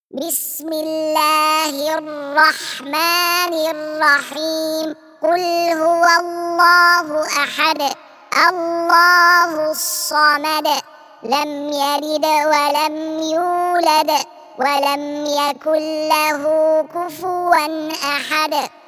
بسم الله الرحمن الرحيم. قل هو الله أحد الله الصمد لم يلد ولم يولد ولم يكن له كفوا أحد.